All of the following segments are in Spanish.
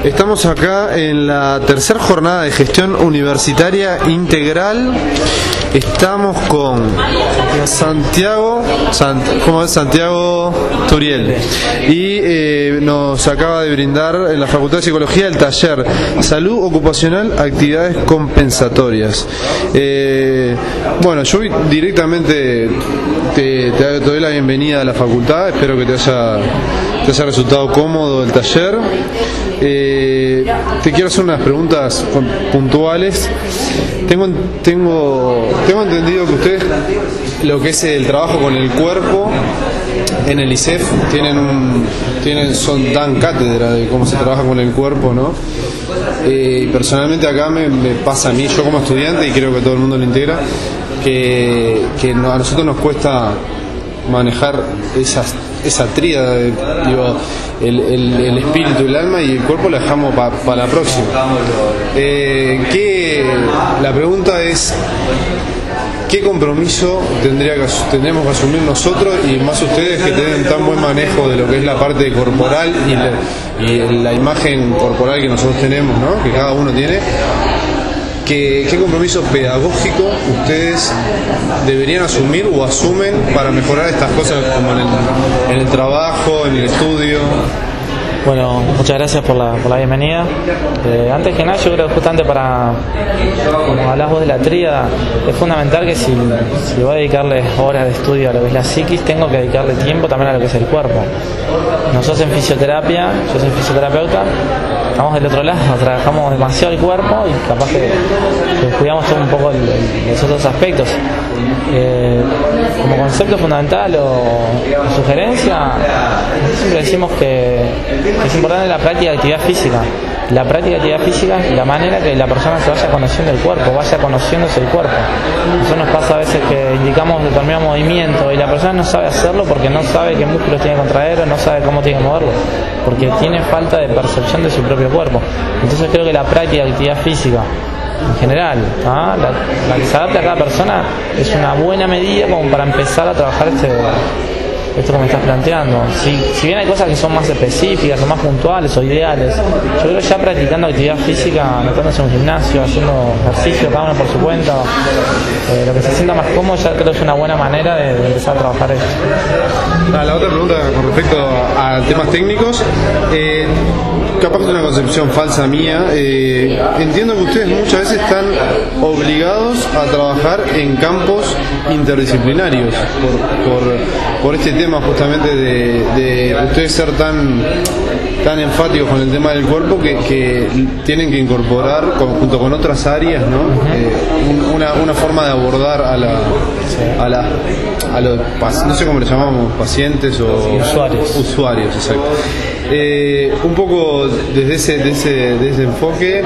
Estamos acá en la tercera jornada de gestión universitaria integral. Estamos con Santiago Turiel y nos acaba de brindar en la Facultad de Psicología el taller Salud Ocupacional, Actividades Compensatorias. Bueno, yo directamente te doy la bienvenida a la facultad. Espero que te haya resultado cómodo el taller. Te quiero hacer unas preguntas puntuales. Tengo entendido que ustedes, lo que es el trabajo con el cuerpo en el ISEF, dan cátedra de cómo se trabaja con el cuerpo, ¿no? Personalmente acá me pasa a mí, yo como estudiante, y creo que todo el mundo lo integra, que a nosotros nos cuesta manejar esa tríada, digo, el espíritu, el alma y el cuerpo la dejamos para la próxima. La pregunta es: ¿qué compromiso tendríamos que asumir nosotros y más ustedes que tienen tan buen manejo de lo que es la parte corporal y la imagen corporal que nosotros tenemos, ¿no? Que cada uno tiene? ¿Qué compromiso pedagógico ustedes deberían asumir o asumen para mejorar estas cosas, como en el trabajo, en el estudio? Bueno, muchas gracias por la bienvenida. Antes que nada, yo creo que justamente como hablás vos de la tríada, es fundamental que si voy a dedicarle horas de estudio a lo que es la psiquis, tengo que dedicarle tiempo también a lo que es el cuerpo. Nosotros en fisioterapia, yo soy fisioterapeuta, estamos del otro lado, trabajamos demasiado el cuerpo y capaz que cuidamos un poco los otros aspectos. Como concepto fundamental o sugerencia, siempre decimos que es importante la práctica de actividad física. La práctica de actividad física es la manera que la persona se vaya conociendo el cuerpo, vaya conociéndose el cuerpo. Eso nos pasa a veces que indicamos determinado movimiento y la persona no sabe hacerlo porque no sabe qué músculos tiene que contraer o no sabe cómo tiene que moverlo, porque tiene falta de percepción de su propio cuerpo. Entonces creo que la práctica de actividad física en general, la que se adapte a cada persona, es una buena medida como para empezar a trabajar esto que me estás planteando. Si bien hay cosas que son más específicas o más puntuales o ideales, yo creo que ya practicando actividad física, anotándose en un gimnasio, haciendo ejercicio cada uno por su cuenta, lo que se sienta más cómodo, ya creo que es una buena manera de empezar a trabajar esto. La otra pregunta con respecto a temas técnicos, capaz que es una concepción falsa mía, entiendo que ustedes muchas veces están obligados a trabajar en campos interdisciplinarios por este tema justamente de ustedes ser tan enfáticos con el tema del cuerpo que tienen que incorporar junto con otras áreas, ¿no? Una forma de abordar a los no sé cómo le llamamos, pacientes o usuarios, exacto. Un poco desde ese enfoque,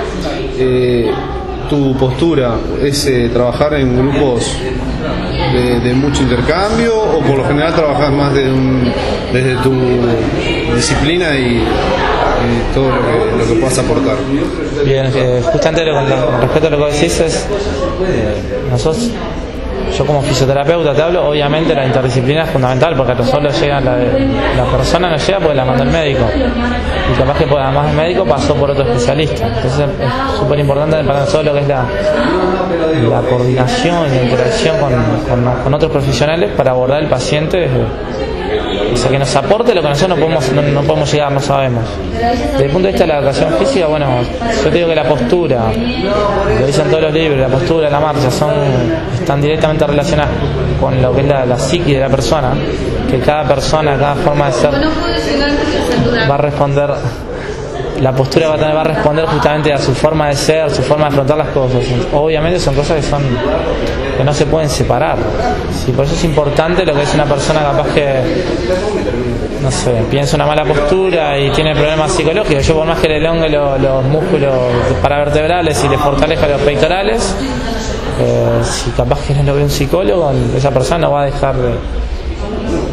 tu postura es trabajar en grupos de mucho intercambio, o por lo general trabajas más desde tu disciplina y todo lo que puedas aportar? Bien, justamente con respecto a lo que decís nosotros, yo como fisioterapeuta te hablo, obviamente la interdisciplina es fundamental, porque no solo llega la persona, no llega porque la mandó el médico, y capaz que además del médico pasó por otro especialista. Entonces es súper importante para nosotros lo que es la coordinación y la interacción con otros profesionales para abordar el paciente, o sea, que nos aporte lo que nosotros no podemos llegar, no sabemos. Desde el punto de vista de la educación física, bueno, yo te digo que la postura, lo dicen todos los libros, la postura, la marcha, están directamente relacionadas con lo que es la psique de la persona, que cada persona, cada forma de ser va a responder. La postura va a responder justamente a su forma de ser, su forma de afrontar las cosas. Obviamente son cosas que no se pueden separar. Sí, por eso es importante lo que es una persona capaz que, no sé, piensa una mala postura y tiene problemas psicológicos. Yo por más que le elongue los músculos paravertebrales y le fortalezca los pectorales, si capaz que no lo ve un psicólogo, esa persona no va a dejar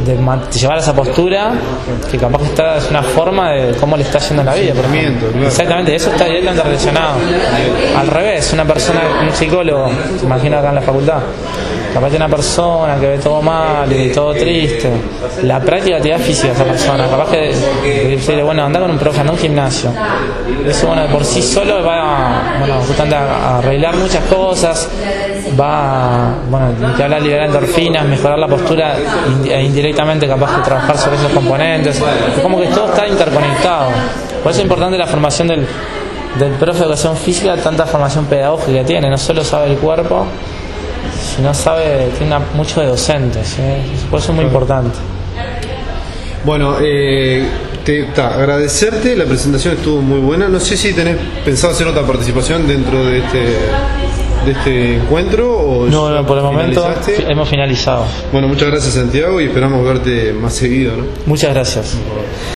de llevar a esa postura que capaz que es una forma de cómo le está yendo en la vida, por ejemplo. Claro. Exactamente, eso está directamente relacionado. Al revés, una persona, un psicólogo, se imagina acá en la facultad, capaz de una persona que ve todo mal y todo triste, la práctica actividad física de esa persona, capaz que decirle, bueno, anda con un profe, anda a un gimnasio, eso bueno, por sí solo va, bueno, justamente a arreglar muchas cosas, va, bueno, que habla de liberar endorfinas, mejorar la postura e indirectamente capaz de trabajar sobre esos componentes, es como que todo está interconectado. Por eso es importante la formación del profe de educación física, tanta formación pedagógica que tiene, no solo sabe el cuerpo, sino sabe, tiene mucho de docentes, por eso es muy importante. Bueno, agradecerte, la presentación estuvo muy buena. No sé si tenés pensado hacer otra participación dentro de este encuentro o no, por el momento hemos finalizado. Bueno, muchas gracias, Santiago, y esperamos verte más seguido, ¿no? Muchas gracias.